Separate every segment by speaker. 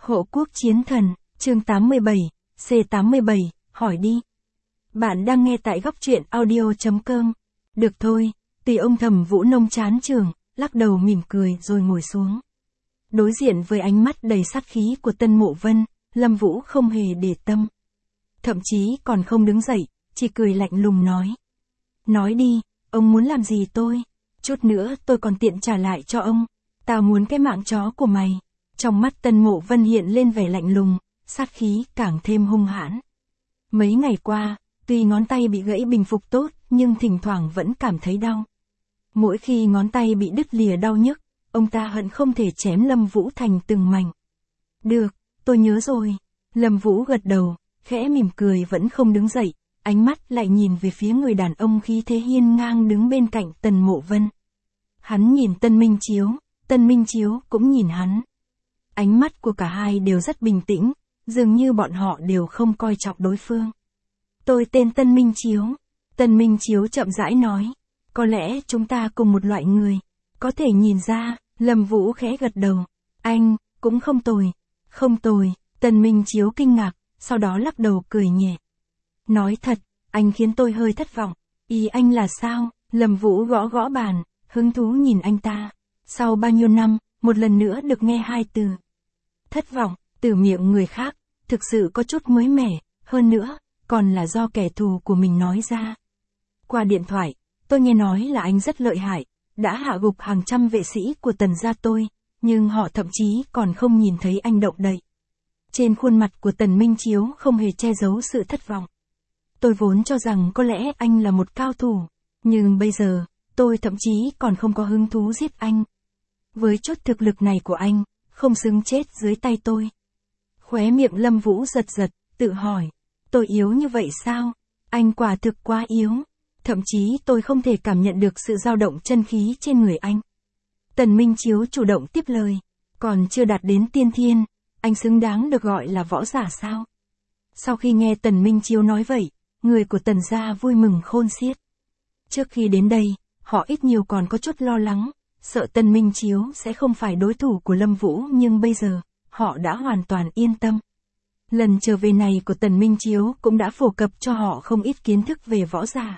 Speaker 1: Hộ quốc chiến thần, chương 87, C87, hỏi đi. Bạn đang nghe tại góc truyện audio.com. Được thôi, tùy ông Thẩm Vũ Nông chán chường, lắc đầu mỉm cười rồi ngồi xuống. Đối diện với ánh mắt đầy sát khí của Tân Mộ Vân, Lâm Vũ không hề để tâm. Thậm chí còn không đứng dậy, chỉ cười lạnh lùng nói. Nói đi, ông muốn làm gì tôi? Chút nữa tôi còn tiện trả lại cho ông. Tao muốn cái mạng chó của mày. Trong mắt Tân Mộ Vân hiện lên vẻ lạnh lùng, sát khí càng thêm hung hãn. Mấy ngày qua, tuy ngón tay bị gãy bình phục tốt, nhưng thỉnh thoảng vẫn cảm thấy đau. Mỗi khi ngón tay bị đứt lìa đau nhức, ông ta hận không thể chém Lâm Vũ thành từng mảnh. Được, tôi nhớ rồi. Lâm Vũ gật đầu, khẽ mỉm cười vẫn không đứng dậy, ánh mắt lại nhìn về phía người đàn ông khí thế hiên ngang đứng bên cạnh Tân Mộ Vân. Hắn nhìn Tân Minh Chiếu cũng nhìn hắn. Ánh mắt của cả hai đều rất bình tĩnh, dường như bọn họ đều không coi trọng đối phương. Tôi tên Tân Minh Chiếu. Tân Minh Chiếu chậm rãi nói. Có lẽ chúng ta cùng một loại người. Có thể nhìn ra, Lâm Vũ khẽ gật đầu. Anh, cũng không tồi. Không tồi, Tân Minh Chiếu kinh ngạc, sau đó lắc đầu cười nhẹ. Nói thật, anh khiến tôi hơi thất vọng. Ý anh là sao? Lâm Vũ gõ gõ bàn, hứng thú nhìn anh ta. Sau bao nhiêu năm, một lần nữa được nghe hai từ. Thất vọng, từ miệng người khác, thực sự có chút mới mẻ, hơn nữa, còn là do kẻ thù của mình nói ra. Qua điện thoại, tôi nghe nói là anh rất lợi hại, đã hạ gục hàng trăm vệ sĩ của Tần gia tôi, nhưng họ thậm chí còn không nhìn thấy anh động đậy. Trên khuôn mặt của Tần Minh Chiếu không hề che giấu sự thất vọng. Tôi vốn cho rằng có lẽ anh là một cao thủ, nhưng bây giờ, tôi thậm chí còn không có hứng thú giết anh. Với chút thực lực này của anh, không xứng chết dưới tay tôi. Khóe miệng Lâm Vũ giật giật, tự hỏi, tôi yếu như vậy sao? Anh quả thực quá yếu. Thậm chí tôi không thể cảm nhận được sự dao động chân khí trên người anh. Tần Minh Chiếu chủ động tiếp lời, còn chưa đạt đến tiên thiên, anh xứng đáng được gọi là võ giả sao? Sau khi nghe Tần Minh Chiếu nói vậy, người của Tần gia vui mừng khôn xiết. Trước khi đến đây, họ ít nhiều còn có chút lo lắng, sợ Tần Minh Chiếu sẽ không phải đối thủ của Lâm Vũ, nhưng bây giờ, họ đã hoàn toàn yên tâm. Lần trở về này của Tần Minh Chiếu cũng đã phổ cập cho họ không ít kiến thức về võ giả.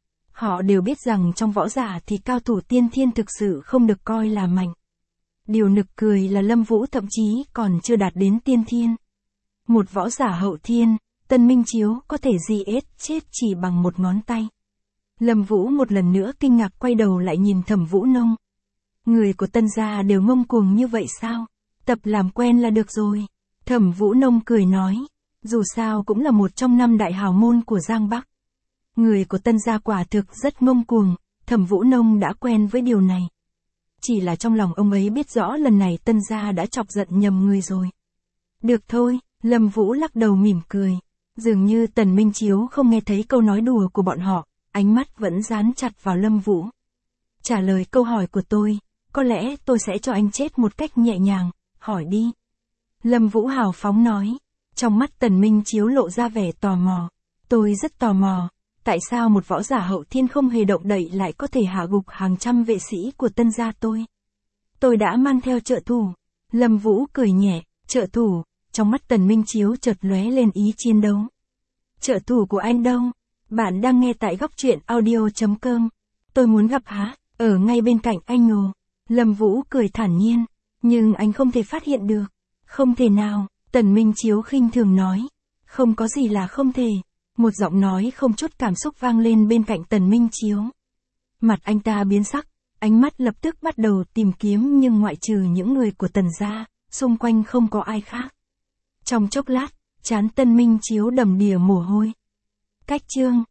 Speaker 1: Họ đều biết rằng trong võ giả thì cao thủ tiên thiên thực sự không được coi là mạnh. Điều nực cười là Lâm Vũ thậm chí còn chưa đạt đến tiên thiên. Một võ giả hậu thiên, Tần Minh Chiếu có thể chết chỉ bằng một ngón tay. Lâm Vũ một lần nữa kinh ngạc quay đầu lại nhìn Thẩm Vũ Nông. Người của Tân gia đều ngông cuồng như vậy sao? Tập làm quen là được rồi. Thẩm Vũ Nông cười nói, dù sao cũng là một trong 5 đại hào môn của Giang Bắc. Người của Tân gia quả thực rất ngông cuồng, Thẩm Vũ Nông đã quen với điều này. Chỉ là trong lòng ông ấy biết rõ lần này Tân gia đã chọc giận nhầm người rồi. Được thôi, Lâm Vũ lắc đầu mỉm cười. Dường như Tần Minh Chiếu không nghe thấy câu nói đùa của bọn họ, ánh mắt vẫn dán chặt vào Lâm Vũ. Trả lời câu hỏi của tôi, có lẽ tôi sẽ cho anh chết một cách nhẹ nhàng, hỏi đi. Lâm Vũ hào phóng nói, trong mắt Tần Minh Chiếu lộ ra vẻ tò mò. Tôi rất tò mò, tại sao một võ giả hậu thiên không hề động đậy lại có thể hạ gục hàng trăm vệ sĩ của Tân gia tôi? Tôi đã mang theo trợ thủ. Lâm Vũ cười nhẹ, trợ thủ, trong mắt Tần Minh Chiếu chợt lóe lên ý chiến đấu. Trợ thủ của anh đâu? Bạn đang nghe tại góc truyện audio.com. Tôi muốn gặp hắn, ở ngay bên cạnh anh ngô. Lâm Vũ cười thản nhiên, nhưng anh không thể phát hiện được. Không thể nào, Tần Minh Chiếu khinh thường nói. Không có gì là không thể. Một giọng nói không chút cảm xúc vang lên bên cạnh Tần Minh Chiếu. Mặt anh ta biến sắc, ánh mắt lập tức bắt đầu tìm kiếm, nhưng ngoại trừ những người của Tần gia, xung quanh không có ai khác. Trong chốc lát, trán Tần Minh Chiếu đầm đìa mồ hôi. Cách chương